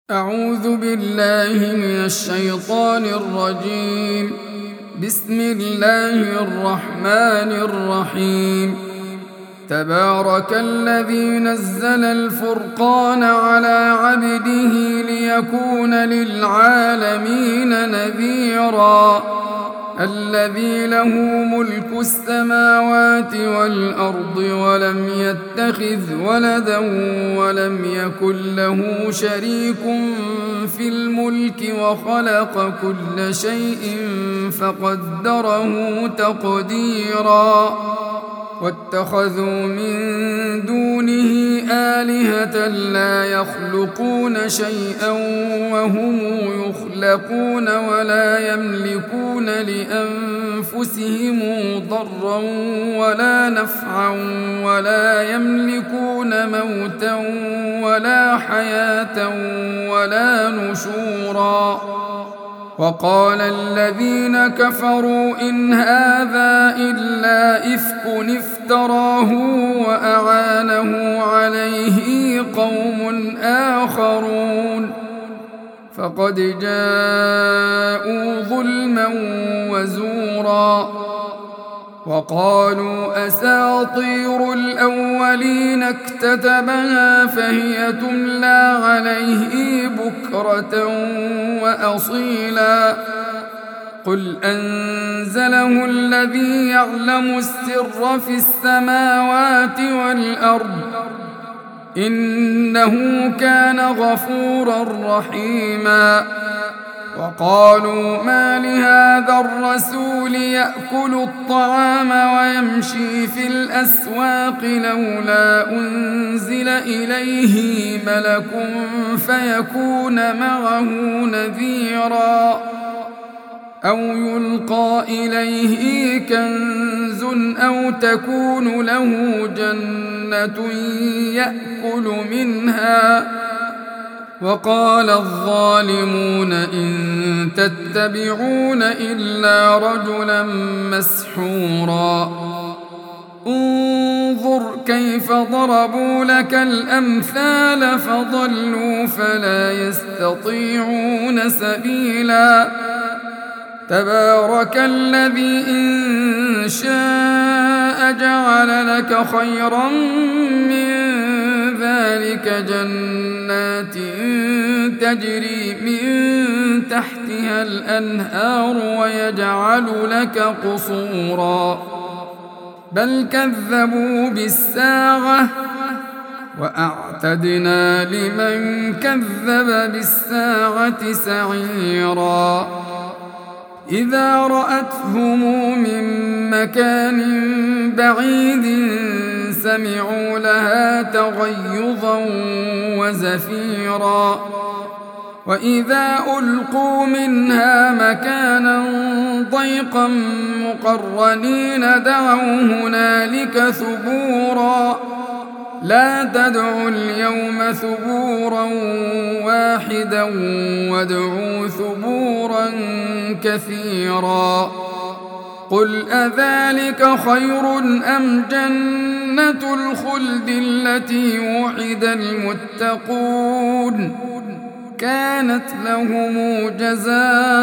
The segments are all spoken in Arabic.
أعوذ بالله من الشيطان الرجيم. بسم الله الرحمن الرحيم. تبارك الذي نزل الفرقان على عبده ليكون للعالمين نذيرا. الذي له ملك السماوات والأرض ولم يتخذ ولدا ولم يكن له شريك في الملك وخلق كل شيء فقدره تقديرا. واتخذوا من دونه آلهة لا يخلقون شيئا وهم يخلقون ولا يملكون لأنفسهم ضرا ولا نفعا ولا يملكون موتا ولا حياة ولا نشورا. وقال الذين كفروا إن هذا إلا إفك افتراه وأعانه عليه قوم آخرون فقد جاءوا ظلما وزورا. وقالوا أساطير الأولين اكتتبها فهي تملى عليه بكرة وأصيلا. قل أنزله الذي يعلم السر في السماوات والأرض إنه كان غفورا رحيما. وقالوا ما لهذا الرسول يأكل الطعام ويمشي في الأسواق لولا أنزل إليه ملك فيكون معه نذيرا أو يلقى إليه كنز أو تكون له جنة يأكل منها. وقال الظالمون إن تتبعون إلا رجلا مسحورا. انظر كيف ضربوا لك الأمثال فضلوا فلا يستطيعون سبيلا. تبارك الذي إن شاء جعل لك خيرا من ذلك جنات تجري من تحتها الأنهار ويجعل لك قصورا بل كذبوا بالساعة وأعتدنا لمن كذب بالساعة سعيرا. إذا رأتهم من مكان بعيد سمعوا لها تغيظا وزفيرا. وإذا ألقوا منها مكانا ضيقا مقرنين دعوا هنالك ثبورا. لا تدعوا اليوم ثبورا واحدا وادعوا ثبورا كثيرا. قل أذلك خير أم جنة الخلد التي وعد المتقون كانت لهم جزاء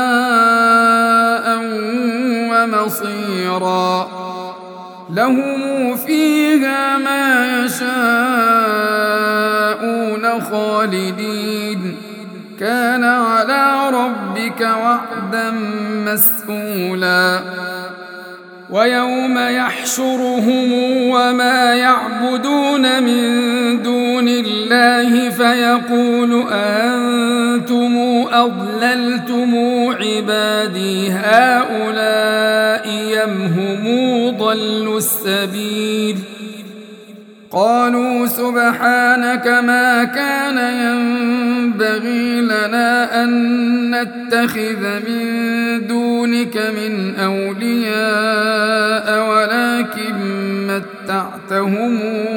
ومصيرا. لهم فيها ما يشاءون خالدين كان على ربك وعدا مسئولا. ويوم يحشرهم وما يعبدون من دون الله فيقول أنتم أضللتم عبادي هؤلاء أم هم ضلوا السبيل. قالوا سبحانك ما كان ينبغي لنا أن نتخذ من دونك من أولياء ولكن متعتهم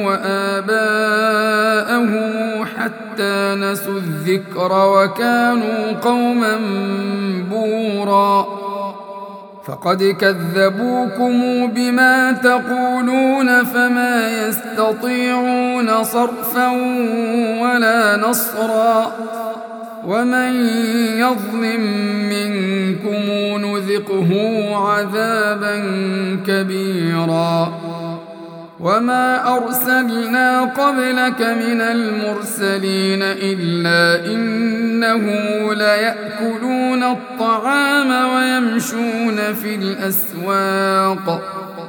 وآباءهم حتى نسوا الذكر وكانوا قوما بورا. فقد كذبوكم بما تقولون فما يستطيعون صرفا ولا نصرا ومن يظلم منكم نذقه عذابا كبيرا وما أرسلنا قبلك من المرسلين إلا إنهم ليأكلون الطعام ويمشون في الأسواق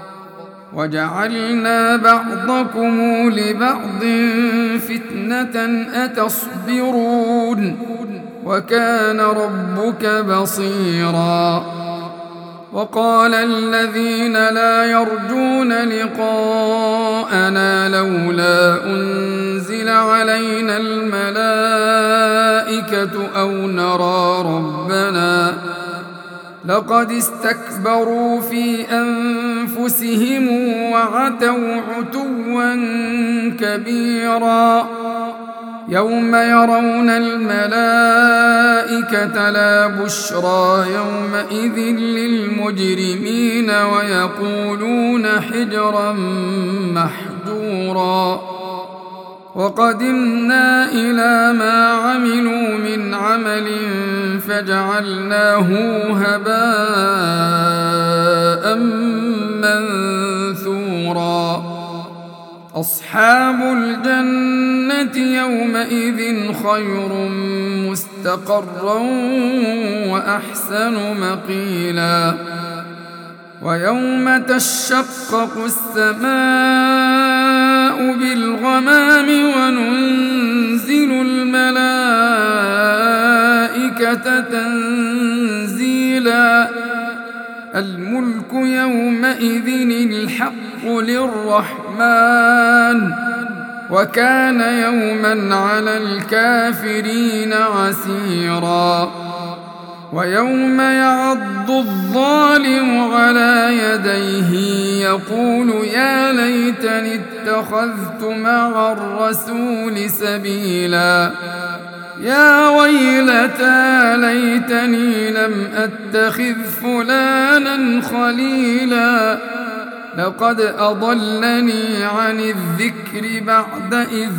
وجعلنا بعضكم لبعض فتنة أتصبرون وكان ربك بصيرا وقال الذين لا يرجون لقاءنا لولا أنزل علينا الملائكة أو نرى ربنا لقد استكبروا في أنفسهم وعتوا عتوا كبيرا يوم يرون الملائكة لا بشرى يومئذ للمجرمين ويقولون حجرا محجورا وقدمنا إلى ما عملوا من عمل فجعلناه هباء منثورا أصحاب الجنة يومئذ خير مستقرا وأحسن مقيلا ويوم تشقق السماء بالغمام وننزل الملائكة تنزيلا الملك يومئذ الحق للرحمن وكان يوما على الكافرين عسيرا ويوم يعض الظالم على يديه يقول يا ليتني اتخذت مع الرسول سبيلا يا ويلتى ليتني لم أتخذ فلانا خليلا لقد أضلني عن الذكر بعد إذ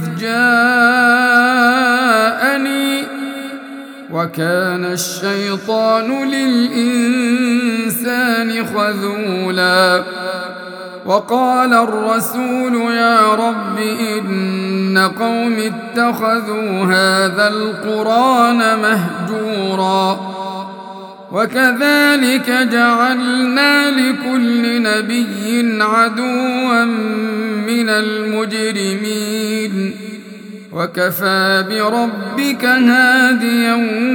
جاءني وكان الشيطان للإنسان خذولا وقال الرسول يا رب إن قوم اتخذوا هذا القرآن مهجورا وكذلك جعلنا لكل نبي عدوا من المجرمين وكفى بربك هاديا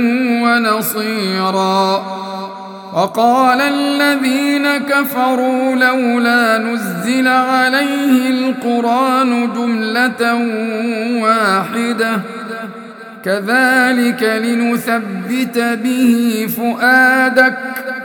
ونصيرا وقال الذين كفروا لولا نزل عليه القرآن جملة واحدة كذلك لنثبت به فؤادك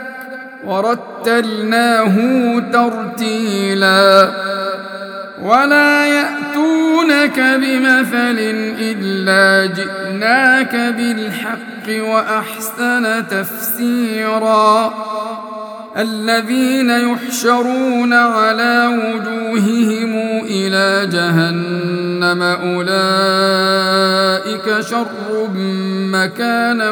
ورتلناه ترتيلا ولا يأتونك بمثل إلا جئناك بالحق وأحسن تفسيرا الذين يحشرون على وجوههم إلى جهنم أولئك شر مكانا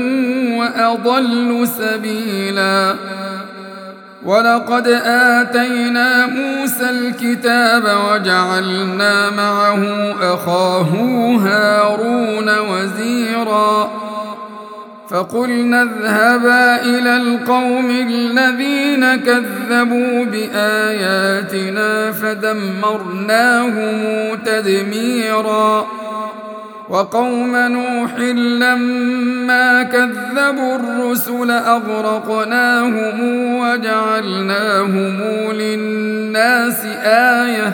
وأضل سبيلا ولقد آتينا موسى الكتاب وجعلنا معه أخاه هارون وزيرا فقلنا اذهبا إلى القوم الذين كذبوا بآياتنا فدمرناهم تدميرا وقوم نوح لما كذبوا الرسل أغرقناهم وجعلناهم للناس آية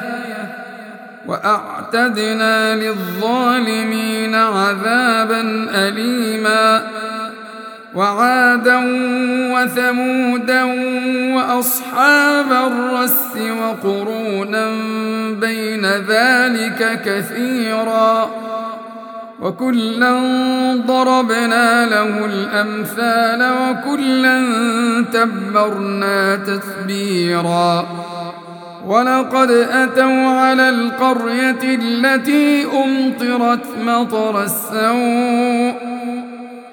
وأعتدنا للظالمين عذابا أليما وعادا وثمودا وأصحاب الرس وقرونا بين ذلك كثيرا وكلا ضربنا له الأمثال وكلا تبرنا تتبيرا ولقد أتوا على القرية التي أمطرت مطر السوء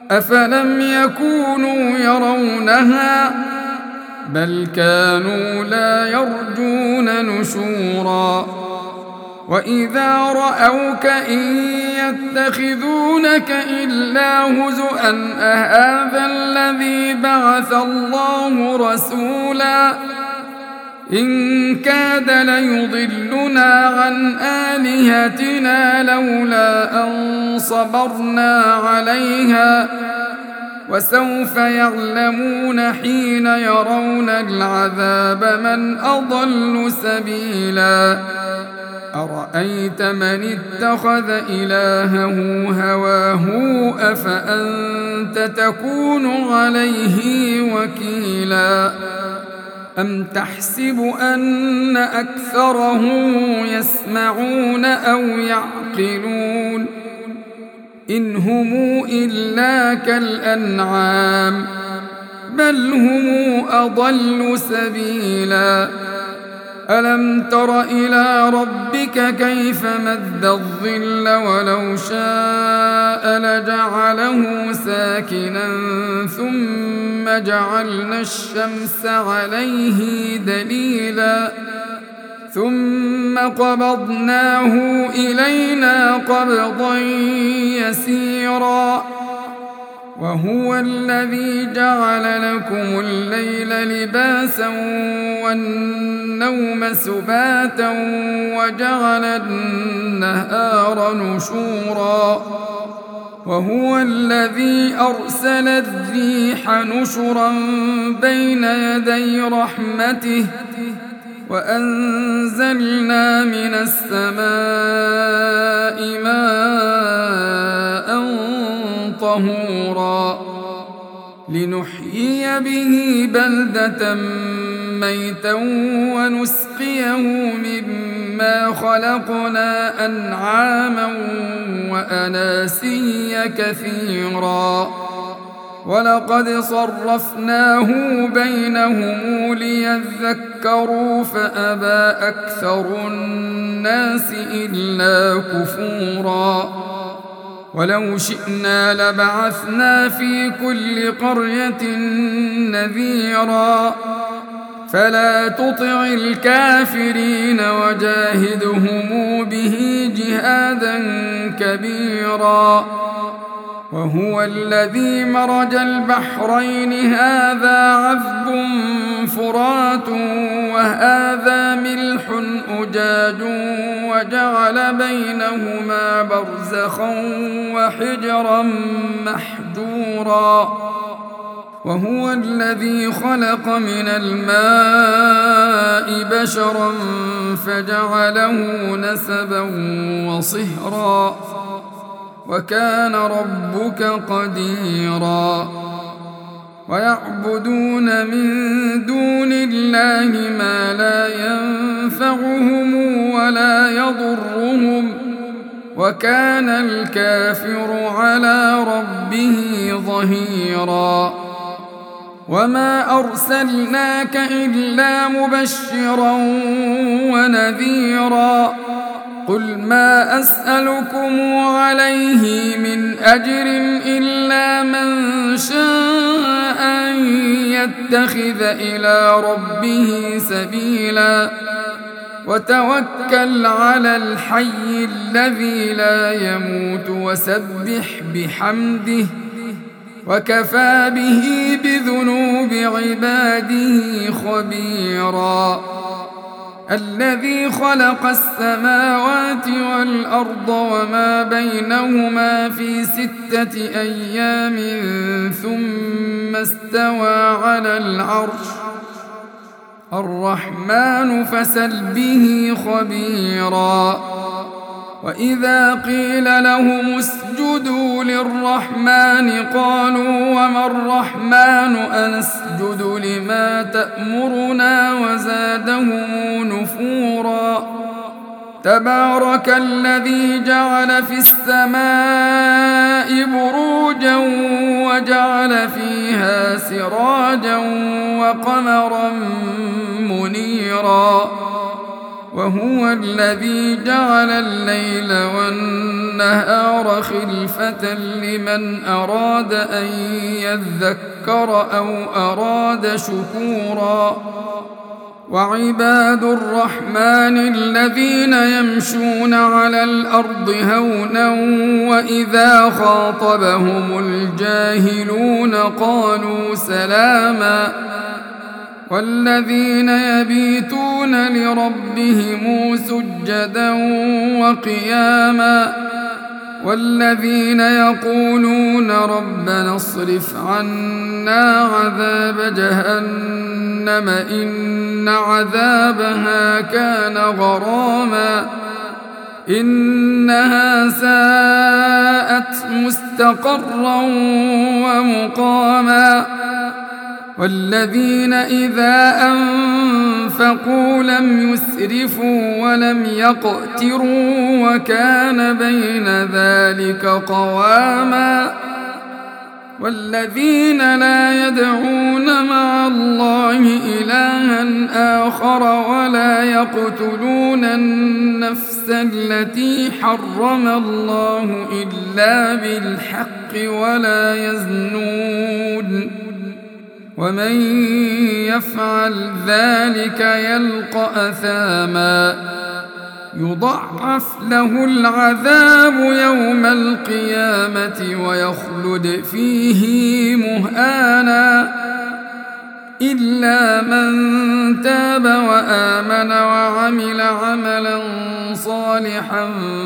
أفلم يكونوا يرونها بل كانوا لا يرجون نشورا وإذا رأوك إن يتخذونك إلا هزؤا أهذا الذي بعث الله رسولا إن كاد ليضلنا عن آلهتنا لولا أن صبرنا عليها وسوف يعلمون حين يرون العذاب من أضل سبيلا أرأيت من اتخذ إلهه هواه أفأنت تكون عليه وكيلا أم تحسب أن أكثرهم يسمعون أو يعقلون إن هم إلا كالأنعام بل هم أضل سبيلا ألم تر إلى ربك كيف مد الظل ولو شاء لجعله ساكنا ثم جعلنا الشمس عليه دليلا ثم قبضناه إلينا قبضا يسيرا وهو الذي جعل لكم الليل لباسا والنوم سباتا وجعل النهار نشورا وهو الذي أرسل الريح نشرا بين يدي رحمته وأنزلنا من السماء ماء طهورا لنحيي به بلدة ميتا ونسقيه مما خلقنا أنعاما وأناسيا كثيرا ولقد صرفناه بينهم ليذكروا فأبى أكثر الناس إلا كفورا ولو شئنا لبعثنا في كل قرية نذيرا فلا تطع الكافرين وجاهدهم به جهادا كبيرا وهو الذي مرج البحرين هذا عذب فرات وهذا ملح أجاج وجعل بينهما برزخا وحجرا محجورا وهو الذي خلق من الماء بشرا فجعله نسبا وصهرا وكان ربك قديرا ويعبدون من دون الله ما لا ينفعهم ولا يضرهم وكان الكافر على ربه ظهيرا وما أرسلناك إلا مبشرا ونذيرا قل ما أسألكم عليه من أجر إلا من شاء أن يتخذ إلى ربه سبيلا وتوكل على الحي الذي لا يموت وسبح بحمده وكفى به بذنوب عباده خبيرا الذي خلق السماوات والأرض وما بينهما في 6 أيام ثم استوى على العرش الرحمن فسل به خبيرا وإذا قيل لهم اسجدوا للرحمن قالوا وما الرحمن أنسجد لما تأمرنا وزادهم نفورا تبارك الذي جعل في السماء بروجا وجعل فيها سراجا وقمرا منيرا وهو الذي جعل الليل والنهار خلفة لمن أراد أن يذكر أو أراد شكورا وعباد الرحمن الذين يمشون على الأرض هونا وإذا خاطبهم الجاهلون قالوا سلاما والذين يبيتون لربهم سجدا وقياما والذين يقولون ربنا اصرف عنا عذاب جهنم إن عذابها كان غراما إنها ساءت مستقرا ومقاما والذين إذا أنفقوا لم يسرفوا ولم يقتروا وكان بين ذلك قواما والذين لا يدعون مع الله إلها آخر ولا يقتلون النفس التي حرم الله إلا بالحق ولا يزنون ومن يفعل ذلك يلقى أثاما يضاعف له العذاب يوم القيامة ويخلد فيه مهانا إلا من تاب وآمن وعمل عملا صالحا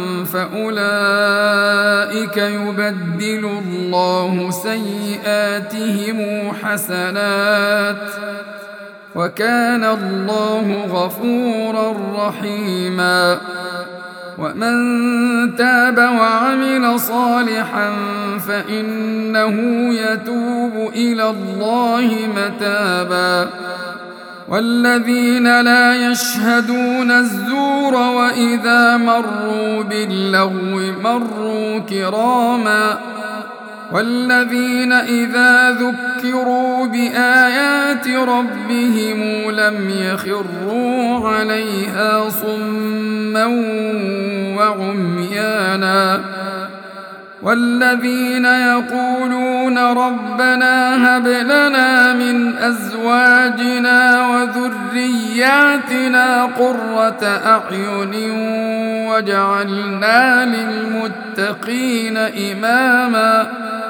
فأولئك يبدل الله سيئاتهم حسنات وكان الله غفورا رحيما ومن تاب وعمل صالحا فإنه يتوب إلى الله متابا والذين لا يشهدون الزور وإذا مروا باللغو مروا كراما والذين إذا ذكروا بآيات ربهم لم يخروا عليها صما وعميانا والذين يقولون ربنا هب لنا من أزواجنا وذرياتنا قرة أعين واجعلنا للمتقين إماما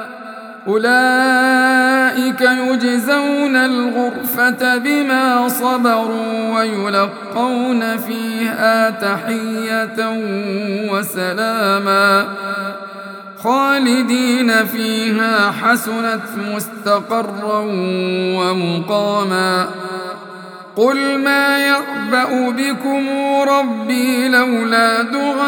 أولئك يجزون الغرفة بما صبروا ويلقون فيها تحية وسلاما خالدين فيها حسنت مستقرا ومقاما قل ما يعبأ بكم ربي لولا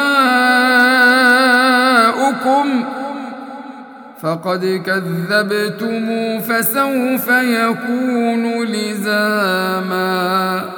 دعاؤكم فقد كذبتم فسوف يكون لزاما